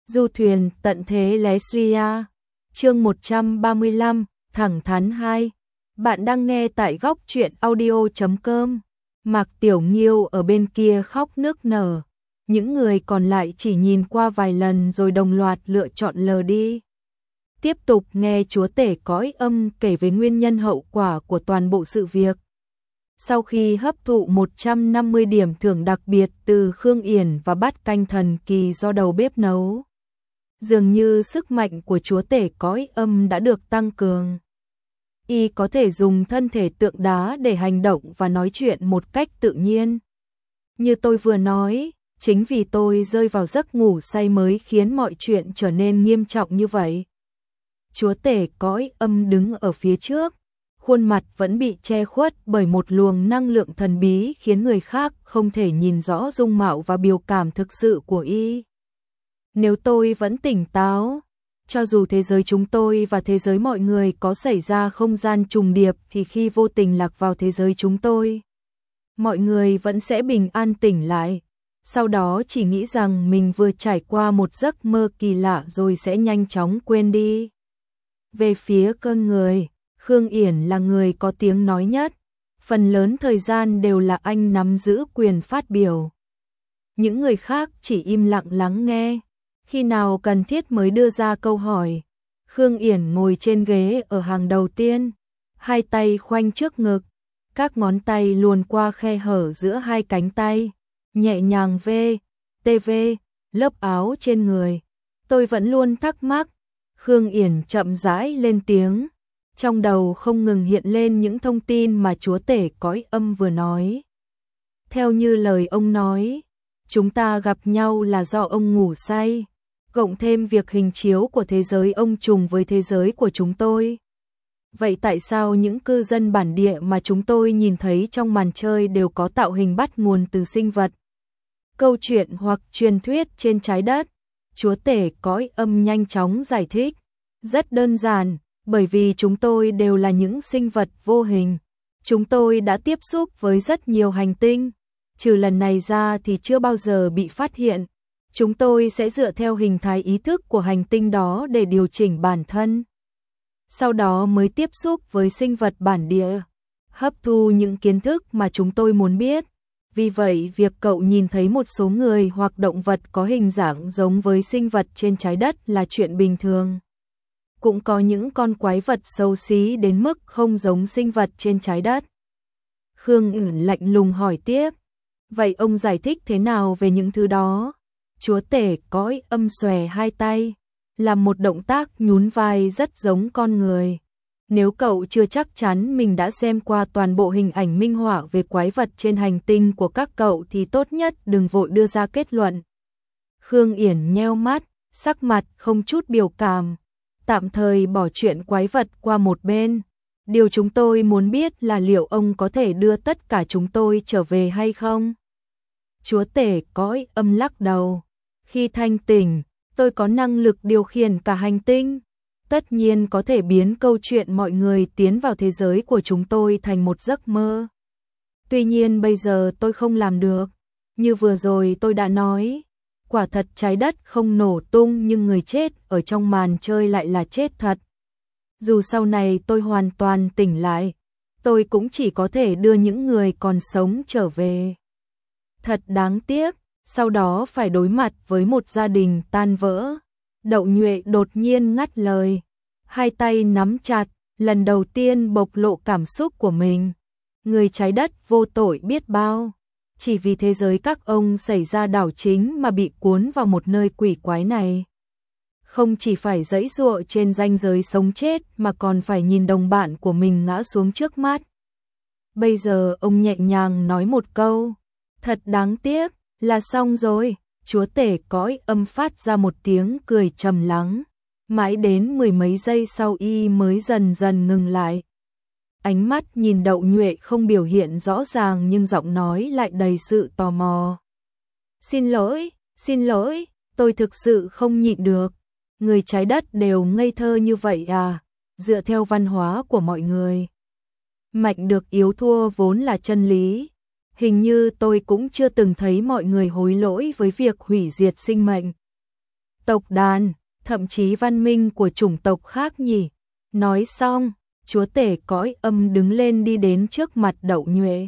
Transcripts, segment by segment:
Du thuyền tận thế Leslia. Chương 135, thẳng thắn 2. Bạn đang nghe tại góc truyện audio.com. Mạc Tiểu Nghiêu ở bên kia khóc nức nở. Những người còn lại chỉ nhìn qua vài lần rồi đồng loạt lựa chọn lờ đi. Tiếp tục nghe chúa tể cõi âm kể về nguyên nhân hậu quả của toàn bộ sự việc. Sau khi hấp thụ 150 điểm thưởng đặc biệt từ Khương Yển và bát canh thần kỳ do đầu bếp nấu, dường như sức mạnh của chúa tể cõi âm đã được tăng cường. Y có thể dùng thân thể tượng đá để hành động và nói chuyện một cách tự nhiên. Như tôi vừa nói, chính vì tôi rơi vào giấc ngủ say mới khiến mọi chuyện trở nên nghiêm trọng như vậy. Chúa tể cõi âm đứng ở phía trước, khuôn mặt vẫn bị che khuất bởi một luồng năng lượng thần bí khiến người khác không thể nhìn rõ dung mạo và biểu cảm thực sự của y. Nếu tôi vẫn tỉnh táo, cho dù thế giới chúng tôi và thế giới mọi người có xảy ra không gian trùng điệp thì khi vô tình lạc vào thế giới chúng tôi, mọi người vẫn sẽ bình an tỉnh lại. Sau đó chỉ nghĩ rằng mình vừa trải qua một giấc mơ kỳ lạ rồi sẽ nhanh chóng quên đi. Về phía con người, Khương Yển là người có tiếng nói nhất, phần lớn thời gian đều là anh nắm giữ quyền phát biểu. Những người khác chỉ im lặng lắng nghe, khi nào cần thiết mới đưa ra câu hỏi. Khương Yển ngồi trên ghế ở hàng đầu tiên, hai tay khoanh trước ngực, các ngón tay luồn qua khe hở giữa hai cánh tay, nhẹ nhàng TV, lớp áo trên người. Tôi vẫn luôn thắc mắc. Khương Yển chậm rãi lên tiếng, trong đầu không ngừng hiện lên những thông tin mà chúa tể cõi âm vừa nói. Theo như lời ông nói, chúng ta gặp nhau là do ông ngủ say, cộng thêm việc hình chiếu của thế giới ông trùng với thế giới của chúng tôi. Vậy tại sao những cư dân bản địa mà chúng tôi nhìn thấy trong màn chơi đều có tạo hình bắt nguồn từ sinh vật, câu chuyện hoặc truyền thuyết trên trái đất? Chúa tể cõi âm nhanh chóng giải thích. Rất đơn giản, bởi vì chúng tôi đều là những sinh vật vô hình. Chúng tôi đã tiếp xúc với rất nhiều hành tinh, trừ lần này ra thì chưa bao giờ bị phát hiện. Chúng tôi sẽ dựa theo hình thái ý thức của hành tinh đó để điều chỉnh bản thân. Sau đó mới tiếp xúc với sinh vật bản địa, hấp thu những kiến thức mà chúng tôi muốn biết. Vì vậy, việc cậu nhìn thấy một số người hoặc động vật có hình dạng giống với sinh vật trên trái đất là chuyện bình thường. Cũng có những con quái vật xấu xí đến mức không giống sinh vật trên trái đất. Khương Yển lạnh lùng hỏi tiếp. Vậy ông giải thích thế nào về những thứ đó? Chúa tể cõi âm xòe hai tay, làm một động tác nhún vai rất giống con người. Nếu cậu chưa chắc chắn mình đã xem qua toàn bộ hình ảnh minh họa về quái vật trên hành tinh của các cậu thì tốt nhất đừng vội đưa ra kết luận. Khương Yển nheo mắt, sắc mặt không chút biểu cảm, tạm thời bỏ chuyện quái vật qua một bên. Điều chúng tôi muốn biết là liệu ông có thể đưa tất cả chúng tôi trở về hay không? Chúa tể cõi âm lắc đầu. Khi thanh tỉnh, tôi có năng lực điều khiển cả hành tinh. Tất nhiên có thể biến câu chuyện mọi người tiến vào thế giới của chúng tôi thành một giấc mơ. Tuy nhiên bây giờ tôi không làm được. Như vừa rồi tôi đã nói, quả thật trái đất không nổ tung nhưng người chết ở trong màn chơi lại là chết thật. Dù sau này tôi hoàn toàn tỉnh lại, tôi cũng chỉ có thể đưa những người còn sống trở về. Thật đáng tiếc, sau đó phải đối mặt với một gia đình tan vỡ. Đậu Nhuệ đột nhiên ngắt lời, hai tay nắm chặt, lần đầu tiên bộc lộ cảm xúc của mình. Người trái đất vô tội biết bao, chỉ vì thế giới các ông xảy ra đảo chính mà bị cuốn vào một nơi quỷ quái này. Không chỉ phải giãy giụa trên ranh giới sống chết mà còn phải nhìn đồng bạn của mình ngã xuống trước mắt. Bây giờ ông nhẹ nhàng nói một câu, thật đáng tiếc, là xong rồi. Chúa tể cõi âm phát ra một tiếng cười trầm lắng, mãi đến mười mấy giây sau y mới dần dần ngừng lại. Ánh mắt nhìn Đậu Nhuệ không biểu hiện rõ ràng nhưng giọng nói lại đầy sự tò mò. Xin lỗi, tôi thực sự không nhịn được. Người trái đất đều ngây thơ như vậy à? Dựa theo văn hóa của mọi người, mạnh được yếu thua vốn là chân lý. Hình như tôi cũng chưa từng thấy mọi người hối lỗi với việc hủy diệt sinh mệnh. tộc đàn, thậm chí văn minh của chủng tộc khác nhỉ. Nói xong, chúa tể cõi âm đứng lên đi đến trước mặt Đậu Nhuệ.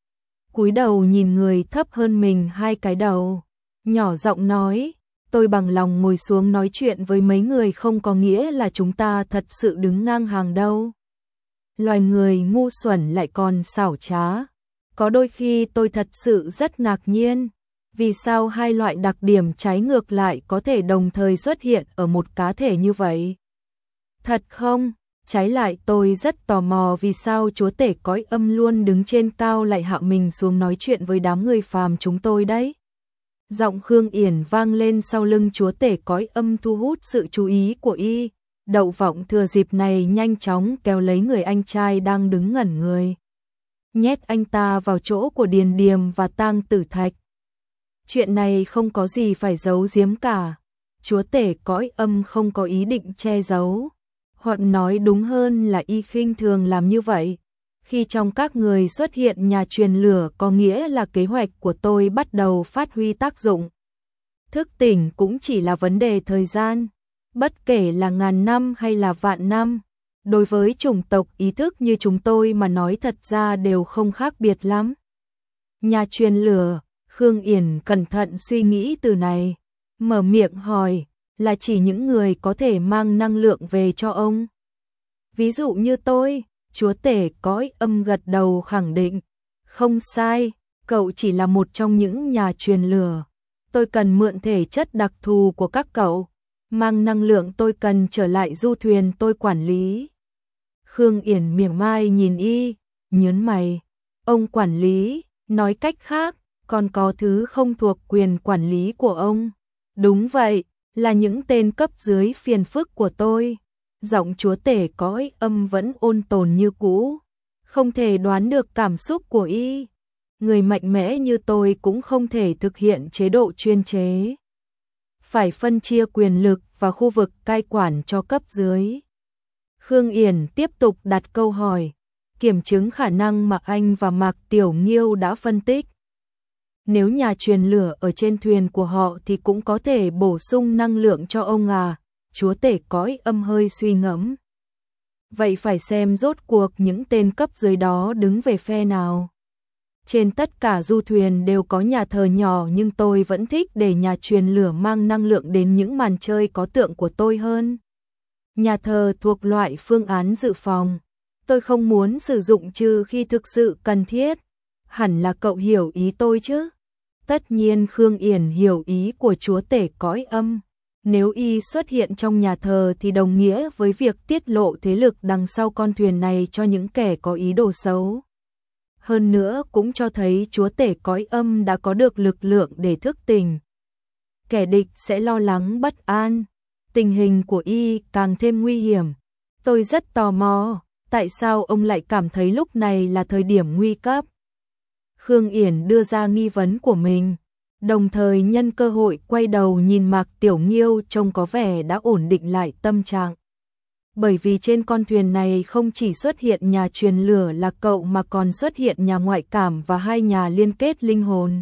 Cúi đầu nhìn người thấp hơn mình 2 cái đầu, nhỏ giọng nói, tôi bằng lòng ngồi xuống nói chuyện với mấy người không có nghĩa là chúng ta thật sự đứng ngang hàng đâu. Loài người ngu xuẩn lại còn xảo trá. Có đôi khi tôi thật sự rất ngạc nhiên, vì sao 2 loại đặc điểm trái ngược lại có thể đồng thời xuất hiện ở một cá thể như vậy. Thật không? Trái lại tôi rất tò mò vì sao chúa tể cõi âm luôn đứng trên cao lại hạ mình xuống nói chuyện với đám người phàm chúng tôi đấy. Giọng Khương Yển vang lên sau lưng chúa tể cõi âm thu hút sự chú ý của y. Đậu Vọng thừa dịp này nhanh chóng kéo lấy người anh trai đang đứng ngẩn người, nhét anh ta vào chỗ của Điền Điềm và Tang Tử Thạch. Chuyện này không có gì phải giấu giếm cả. Chúa tể cõi âm không có ý định che giấu, hoặc nói đúng hơn là y khinh thường làm như vậy. Khi trong các người xuất hiện nhà truyền lửa có nghĩa là kế hoạch của tôi bắt đầu phát huy tác dụng. Thức tỉnh cũng chỉ là vấn đề thời gian, bất kể là ngàn năm hay là vạn năm. Đối với chủng tộc ý thức như chúng tôi mà nói thật ra đều không khác biệt lắm. Nhà truyền lửa, Khương Yển cẩn thận suy nghĩ từ này, mở miệng hỏi, là chỉ những người có thể mang năng lượng về cho ông. Ví dụ như tôi, chúa tể cõi âm gật đầu khẳng định, không sai, cậu chỉ là một trong những nhà truyền lửa. Tôi cần mượn thể chất đặc thù của các cậu, mang năng lượng tôi cần trở lại du thuyền tôi quản lý. Khương Yển mỉa mai nhìn y, nhớn mày, ông quản lý, nói cách khác, còn có thứ không thuộc quyền quản lý của ông. Đúng vậy, là những tên cấp dưới phiền phức của tôi. Giọng chúa tể cõi âm vẫn ôn tồn như cũ, không thể đoán được cảm xúc của y. Người mạnh mẽ như tôi cũng không thể thực hiện chế độ chuyên chế. Phải phân chia quyền lực và khu vực cai quản cho cấp dưới. Khương Yển tiếp tục đặt câu hỏi, kiểm chứng khả năng mà anh và Mạc Tiểu Nghiêu đã phân tích. Nếu nhà truyền lửa ở trên thuyền của họ thì cũng có thể bổ sung năng lượng cho ông à? Chúa tể cõi âm hơi suy ngẫm. Vậy phải xem rốt cuộc những tên cấp dưới đó đứng về phe nào. Trên tất cả du thuyền đều có nhà thờ nhỏ, nhưng tôi vẫn thích để nhà truyền lửa mang năng lượng đến những màn chơi có tượng của tôi hơn. Nhà thờ thuộc loại phương án dự phòng, tôi không muốn sử dụng trừ khi thực sự cần thiết. Hẳn là cậu hiểu ý tôi chứ? Tất nhiên Khương Yển hiểu ý của chúa tể cõi âm. Nếu y xuất hiện trong nhà thờ thì đồng nghĩa với việc tiết lộ thế lực đằng sau con thuyền này cho những kẻ có ý đồ xấu. Hơn nữa cũng cho thấy chúa tể cõi âm đã có được lực lượng để thức tỉnh. Kẻ địch sẽ lo lắng bất an. Tình hình của y càng thêm nguy hiểm. Tôi rất tò mò, tại sao ông lại cảm thấy lúc này là thời điểm nguy cấp? Khương Yển đưa ra nghi vấn của mình, đồng thời nhân cơ hội quay đầu nhìn Mạc Tiểu Nghiêu trông có vẻ đã ổn định lại tâm trạng. Bởi vì trên con thuyền này không chỉ xuất hiện nhà truyền lửa là cậu mà còn xuất hiện nhà ngoại cảm và 2 nhà liên kết linh hồn.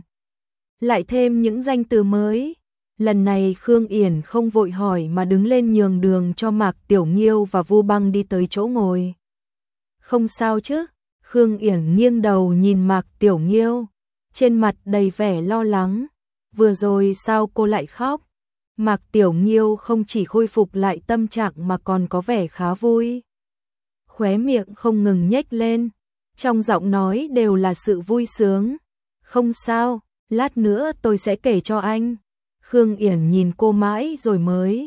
Lại thêm những danh từ mới. Lần này Khương Yển không vội hỏi mà đứng lên nhường đường cho Mạc Tiểu Nghiêu và Vu Băng đi tới chỗ ngồi. Không sao chứ? Khương Yển nghiêng đầu nhìn Mạc Tiểu Nghiêu, trên mặt đầy vẻ lo lắng. Vừa rồi sao cô lại khóc? Mạc Tiểu Nghiêu không chỉ khôi phục lại tâm trạng mà còn có vẻ khá vui. Khóe miệng không ngừng nhếch lên, trong giọng nói đều là sự vui sướng. Không sao, lát nữa tôi sẽ kể cho anh. Khương Yển nhìn cô mãi rồi mới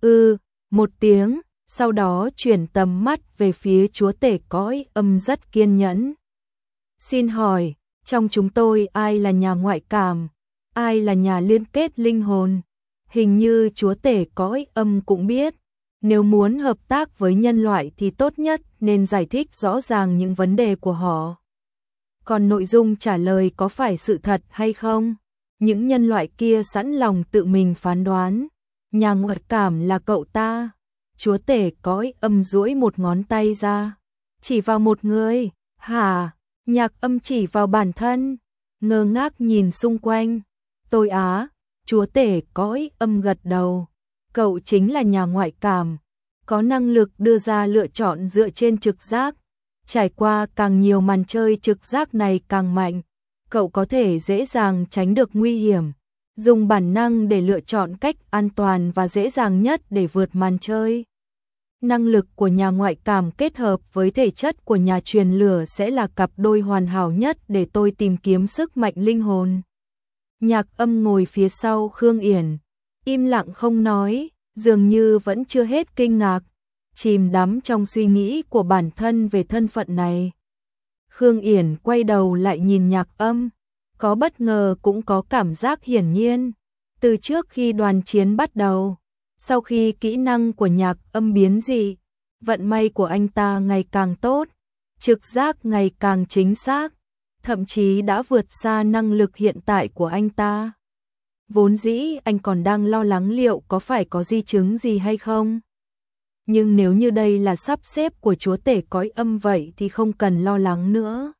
một tiếng, sau đó chuyển tầm mắt về phía chúa tể cõi âm rất kiên nhẫn. Xin hỏi, trong chúng tôi ai là nhà ngoại cảm, ai là nhà liên kết linh hồn? Hình như chúa tể cõi âm cũng biết, nếu muốn hợp tác với nhân loại thì tốt nhất nên giải thích rõ ràng những vấn đề của họ. Còn nội dung trả lời có phải sự thật hay không? Những nhân loại kia sẵn lòng tự mình phán đoán. Nhà ngoại cảm là cậu ta. Chúa tể cõi âm duỗi một ngón tay ra, chỉ vào một người. Hả? Nhạc âm chỉ vào bản thân, ngơ ngác nhìn xung quanh. Tôi á? Chúa tể cõi âm gật đầu. Cậu chính là nhà ngoại cảm, có năng lực đưa ra lựa chọn dựa trên trực giác. Trải qua càng nhiều màn chơi trực giác này càng mạnh, cậu có thể dễ dàng tránh được nguy hiểm, dùng bản năng để lựa chọn cách an toàn và dễ dàng nhất để vượt màn chơi. Năng lực của nhà ngoại cảm kết hợp với thể chất của nhà truyền lửa sẽ là cặp đôi hoàn hảo nhất để tôi tìm kiếm sức mạnh linh hồn. Nhạc Âm ngồi phía sau Khương Yển, im lặng không nói, dường như vẫn chưa hết kinh ngạc, chìm đắm trong suy nghĩ của bản thân về thân phận này. Khương Yển quay đầu lại nhìn Nhạc Âm, có bất ngờ cũng có cảm giác hiển nhiên. Từ trước khi đoàn chiến bắt đầu, sau khi kỹ năng của Nhạc Âm biến dị, vận may của anh ta ngày càng tốt, trực giác ngày càng chính xác, thậm chí đã vượt xa năng lực hiện tại của anh ta. Vốn dĩ anh còn đang lo lắng liệu có phải có di chứng gì hay không. Nhưng nếu như đây là sắp xếp của chúa tể cõi âm vậy thì không cần lo lắng nữa.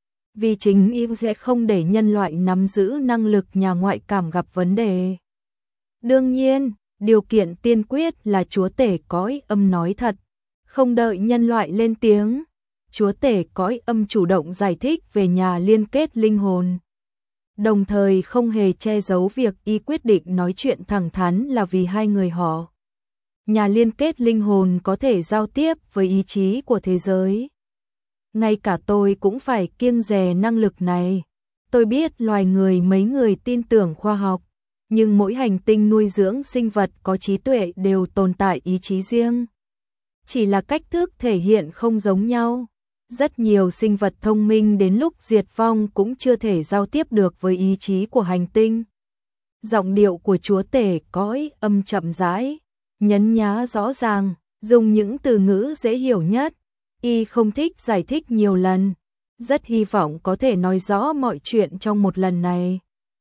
Vì chính y sẽ không để nhân loại nắm giữ năng lực nhà ngoại cảm gặp vấn đề. Đương nhiên, điều kiện tiên quyết là chúa tể cõi âm nói thật, không đợi nhân loại lên tiếng. Chúa tể cõi âm chủ động giải thích về nhà liên kết linh hồn. Đồng thời không hề che giấu việc y quyết định nói chuyện thẳng thắn là vì hai người họ. Nhà liên kết linh hồn có thể giao tiếp với ý chí của thế giới. Ngay cả tôi cũng phải kiêng dè năng lực này. Tôi biết loài người mấy người tin tưởng khoa học, nhưng mỗi hành tinh nuôi dưỡng sinh vật có trí tuệ đều tồn tại ý chí riêng. Chỉ là cách thức thể hiện không giống nhau. Rất nhiều sinh vật thông minh đến lúc diệt vong cũng chưa thể giao tiếp được với ý chí của hành tinh. Giọng điệu của chúa tể cõi âm chậm rãi, nhấn nhá rõ ràng, dùng những từ ngữ dễ hiểu nhất. Y không thích giải thích nhiều lần, rất hy vọng có thể nói rõ mọi chuyện trong một lần này.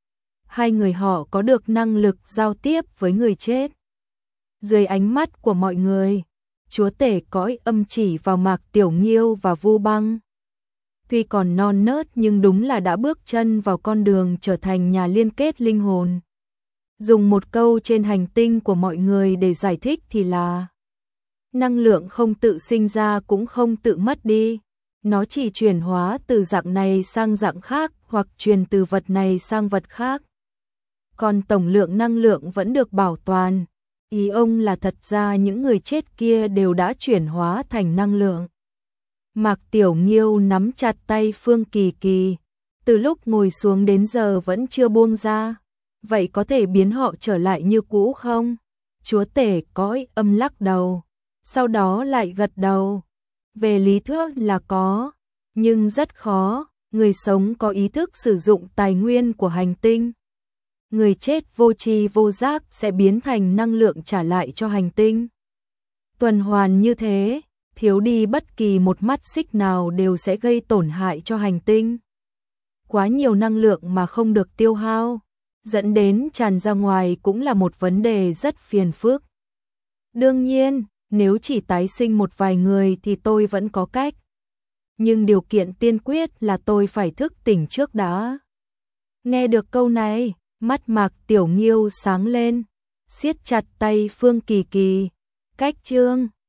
Hai người họ có được năng lực giao tiếp với người chết. Dưới ánh mắt của mọi người, chúa tể cõi âm chỉ vào Mạc Tiểu Nghiêu và Vu Băng. Tuy còn non nớt nhưng đúng là đã bước chân vào con đường trở thành nhà liên kết linh hồn. Dùng một câu trên hành tinh của mọi người để giải thích thì là: năng lượng không tự sinh ra cũng không tự mất đi. Nó chỉ chuyển hóa từ dạng này sang dạng khác hoặc truyền từ vật này sang vật khác. Còn tổng lượng năng lượng vẫn được bảo toàn. Ý ông là thật ra những người chết kia đều đã chuyển hóa thành năng lượng. Mạc Tiểu Nghiêu nắm chặt tay Phương Kỳ Kỳ, từ lúc ngồi xuống đến giờ vẫn chưa buông ra. Vậy có thể biến họ trở lại như cũ không? Chúa tể cõi âm lắc đầu, sau đó lại gật đầu. Về lý thuyết là có, nhưng rất khó. Người sống có ý thức sử dụng tài nguyên của hành tinh. Người chết vô tri vô giác sẽ biến thành năng lượng trả lại cho hành tinh. Tuần hoàn như thế, thiếu đi bất kỳ một mắt xích nào đều sẽ gây tổn hại cho hành tinh. Quá nhiều năng lượng mà không được tiêu hao, dẫn đến tràn ra ngoài cũng là một vấn đề rất phiền phức. Đương nhiên, nếu chỉ tái sinh một vài người thì tôi vẫn có cách. Nhưng điều kiện tiên quyết là tôi phải thức tỉnh trước đã. Nghe được câu này, mắt Mạc Tiểu Nghiêu sáng lên, siết chặt tay Phương Kỳ Kỳ. Cách chương